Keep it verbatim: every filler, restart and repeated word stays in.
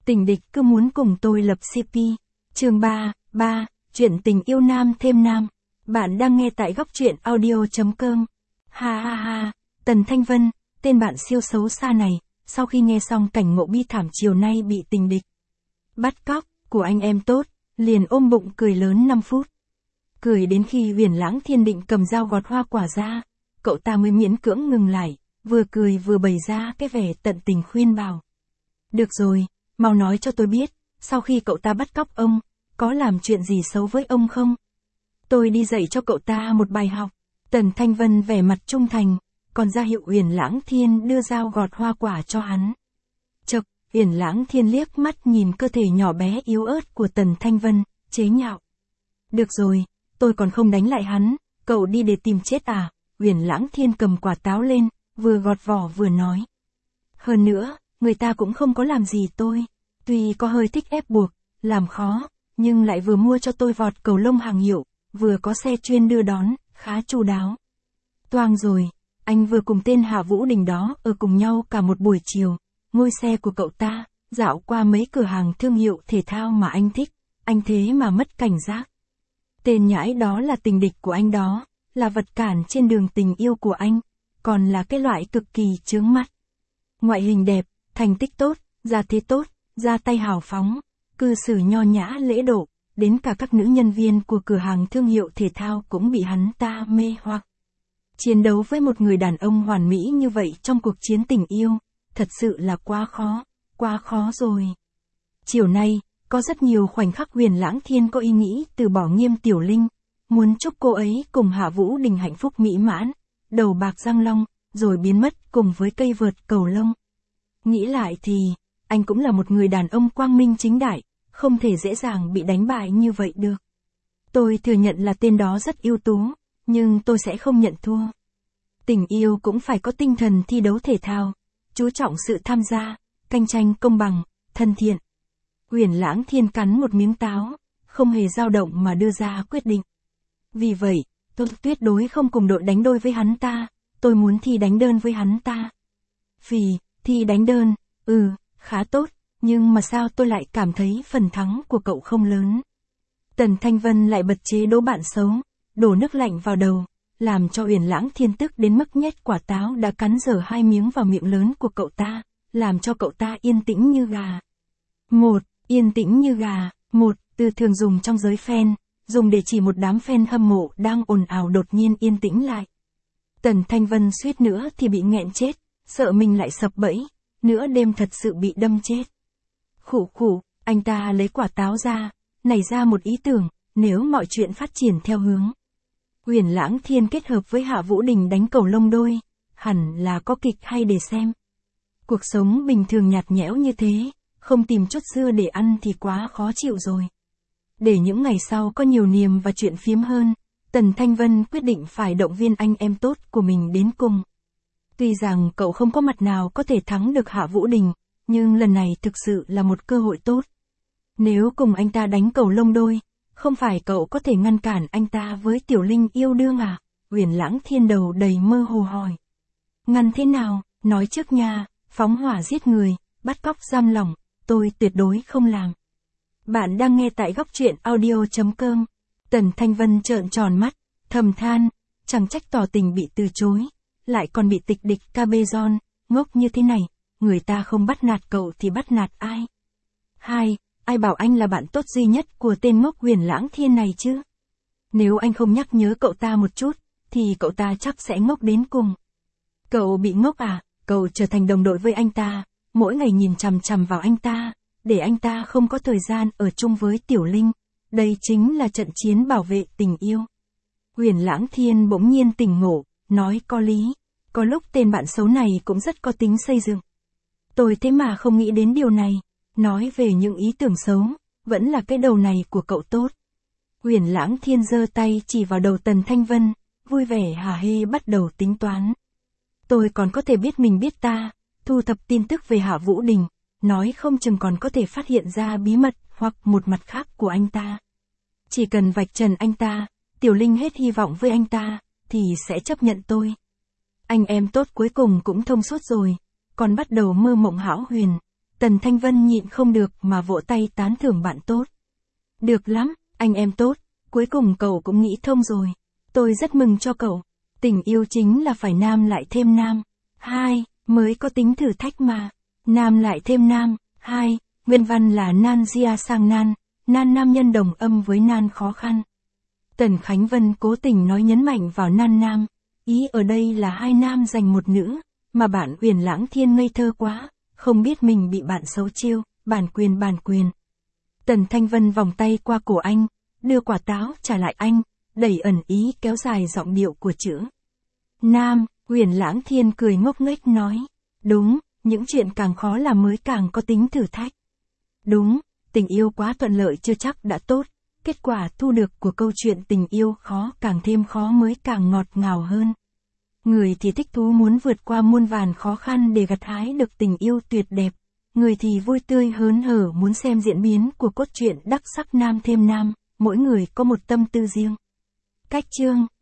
Tình địch cứ muốn cùng tôi lập xê pê. Chương ba, ba, chuyện tình yêu nam thêm nam. Bạn đang nghe tại góc truyện audio.com. Ha ha ha, Tần Thanh Vân, tên bạn siêu xấu xa này, sau khi nghe xong cảnh ngộ bi thảm chiều nay bị tình địch bắt cóc của anh em tốt, liền ôm bụng cười lớn năm phút. Cười đến khi Huyền Lãng Thiên định cầm dao gọt hoa quả ra, cậu ta mới miễn cưỡng ngừng lại, vừa cười vừa bày ra cái vẻ tận tình khuyên bảo. Được rồi, mau nói cho tôi biết, sau khi cậu ta bắt cóc ông, có làm chuyện gì xấu với ông không? Tôi đi dạy cho cậu ta một bài học. Tần Thanh Vân vẻ mặt trung thành, còn ra hiệu Huyền Lãng Thiên đưa dao gọt hoa quả cho hắn. Chậc, Huyền Lãng Thiên liếc mắt nhìn cơ thể nhỏ bé yếu ớt của Tần Thanh Vân, chế nhạo. Được rồi, tôi còn không đánh lại hắn, cậu đi để tìm chết à? Huyền Lãng Thiên cầm quả táo lên, vừa gọt vỏ vừa nói. Hơn nữa, người ta cũng không có làm gì tôi, tuy có hơi thích ép buộc, làm khó, nhưng lại vừa mua cho tôi vọt cầu lông hàng hiệu, vừa có xe chuyên đưa đón, khá chu đáo. Toang rồi, anh vừa cùng tên Hạ Vũ Đình đó ở cùng nhau cả một buổi chiều, ngôi xe của cậu ta, dạo qua mấy cửa hàng thương hiệu thể thao mà anh thích, anh thế mà mất cảnh giác. Tên nhãi đó là tình địch của anh đó, là vật cản trên đường tình yêu của anh, còn là cái loại cực kỳ chướng mắt. Ngoại hình đẹp, thành tích tốt, gia thế tốt, ra tay hào phóng, cư xử nho nhã lễ độ, đến cả các nữ nhân viên của cửa hàng thương hiệu thể thao cũng bị hắn ta mê hoặc. Chiến đấu với một người đàn ông hoàn mỹ như vậy trong cuộc chiến tình yêu, thật sự là quá khó, quá khó rồi. Chiều nay, có rất nhiều khoảnh khắc Huyền Lãng Thiên có ý nghĩ từ bỏ Nghiêm Tiểu Linh, muốn chúc cô ấy cùng Hạ Vũ Đình hạnh phúc mỹ mãn, đầu bạc răng long, rồi biến mất cùng với cây vợt cầu lông. Nghĩ lại thì, anh cũng là một người đàn ông quang minh chính đại, không thể dễ dàng bị đánh bại như vậy được. Tôi thừa nhận là tên đó rất ưu tú, nhưng tôi sẽ không nhận thua. Tình yêu cũng phải có tinh thần thi đấu thể thao, chú trọng sự tham gia, cạnh tranh công bằng, thân thiện. Huyền Lãng Thiên cắn một miếng táo, không hề dao động mà đưa ra quyết định. Vì vậy, tôi tuyệt đối không cùng đội đánh đôi với hắn ta, tôi muốn thi đánh đơn với hắn ta. Vì, thi đánh đơn, ừ, khá tốt, nhưng mà sao tôi lại cảm thấy phần thắng của cậu không lớn. Tần Thanh Vân lại bật chế đố bạn xấu, đổ nước lạnh vào đầu, làm cho Huyền Lãng Thiên tức đến mức nhét quả táo đã cắn dở hai miếng vào miệng lớn của cậu ta, làm cho cậu ta yên tĩnh như gà. Một, yên tĩnh như gà, một, từ thường dùng trong giới fan, dùng để chỉ một đám fan hâm mộ đang ồn ào đột nhiên yên tĩnh lại. Tần Thanh Vân suýt nữa thì bị nghẹn chết, sợ mình lại sập bẫy, nửa đêm thật sự bị đâm chết. Khủ khủ, anh ta lấy quả táo ra, nảy ra một ý tưởng, nếu mọi chuyện phát triển theo hướng Huyền Lãng Thiên kết hợp với Hạ Vũ Đình đánh cầu lông đôi, hẳn là có kịch hay để xem. Cuộc sống bình thường nhạt nhẽo như thế, không tìm chút dưa để ăn thì quá khó chịu rồi. Để những ngày sau có nhiều niềm và chuyện phiếm hơn, Tần Thanh Vân quyết định phải động viên anh em tốt của mình đến cùng. Tuy rằng cậu không có mặt nào có thể thắng được Hạ Vũ Đình, nhưng lần này thực sự là một cơ hội tốt. Nếu cùng anh ta đánh cầu lông đôi, không phải cậu có thể ngăn cản anh ta với Tiểu Linh yêu đương à? Huyền Lãng Thiên đầu đầy mơ hồ hỏi. Ngăn thế nào, nói trước nha, phóng hỏa giết người, bắt cóc giam lỏng, tôi tuyệt đối không làm. Bạn đang nghe tại góc truyện audio.com. Tần Thanh Vân trợn tròn mắt, thầm than, chẳng trách tỏ tình bị từ chối, lại còn bị tịch địch Cabezon, ngốc như thế này, người ta không bắt nạt cậu thì bắt nạt ai? Hai, ai bảo anh là bạn tốt duy nhất của tên ngốc Huyền Lãng Thiên này chứ? Nếu anh không nhắc nhớ cậu ta một chút, thì cậu ta chắc sẽ ngốc đến cùng. Cậu bị ngốc à? Cậu trở thành đồng đội với anh ta, mỗi ngày nhìn chằm chằm vào anh ta, để anh ta không có thời gian ở chung với Tiểu Linh. Đây chính là trận chiến bảo vệ tình yêu. Huyền Lãng Thiên bỗng nhiên tỉnh ngộ, nói có lý, có lúc tên bạn xấu này cũng rất có tính xây dựng. Tôi thế mà không nghĩ đến điều này, nói về những ý tưởng xấu, vẫn là cái đầu này của cậu tốt. Huyền Lãng Thiên giơ tay chỉ vào đầu Tần Thanh Vân, vui vẻ hả hê bắt đầu tính toán. Tôi còn có thể biết mình biết ta, thu thập tin tức về Hạ Vũ Đình, nói không chừng còn có thể phát hiện ra bí mật hoặc một mặt khác của anh ta. Chỉ cần vạch trần anh ta, Tiểu Linh hết hy vọng với anh ta, thì sẽ chấp nhận tôi. Anh em tốt cuối cùng cũng thông suốt rồi, còn bắt đầu mơ mộng hão huyền. Tần Thanh Vân nhịn không được mà vỗ tay tán thưởng bạn tốt. Được lắm, anh em tốt, cuối cùng cậu cũng nghĩ thông rồi. Tôi rất mừng cho cậu. Tình yêu chính là phải nam lại thêm nam. Hai, mới có tính thử thách mà. Nam lại thêm nam. Hai, nguyên văn là nan gia sang nan, nan nam nhân đồng âm với nan khó khăn. Tần Khánh Vân cố tình nói nhấn mạnh vào nan nam. Ý ở đây là hai nam giành một nữ, mà bạn Uyển Lãng Thiên ngây thơ quá, không biết mình bị bạn xấu chiêu, bản quyền bản quyền. Tần Thanh Vân vòng tay qua cổ anh, đưa quả táo trả lại anh, đẩy ẩn ý kéo dài giọng điệu của chữ nam. Uyển Lãng Thiên cười ngốc nghếch nói, đúng, những chuyện càng khó làm mới càng có tính thử thách. Đúng, tình yêu quá thuận lợi chưa chắc đã tốt, kết quả thu được của câu chuyện tình yêu khó càng thêm khó mới càng ngọt ngào hơn. Người thì thích thú muốn vượt qua muôn vàn khó khăn để gặt hái được tình yêu tuyệt đẹp, người thì vui tươi hớn hở muốn xem diễn biến của cốt truyện đắc sắc nam thêm nam, mỗi người có một tâm tư riêng. Cách chương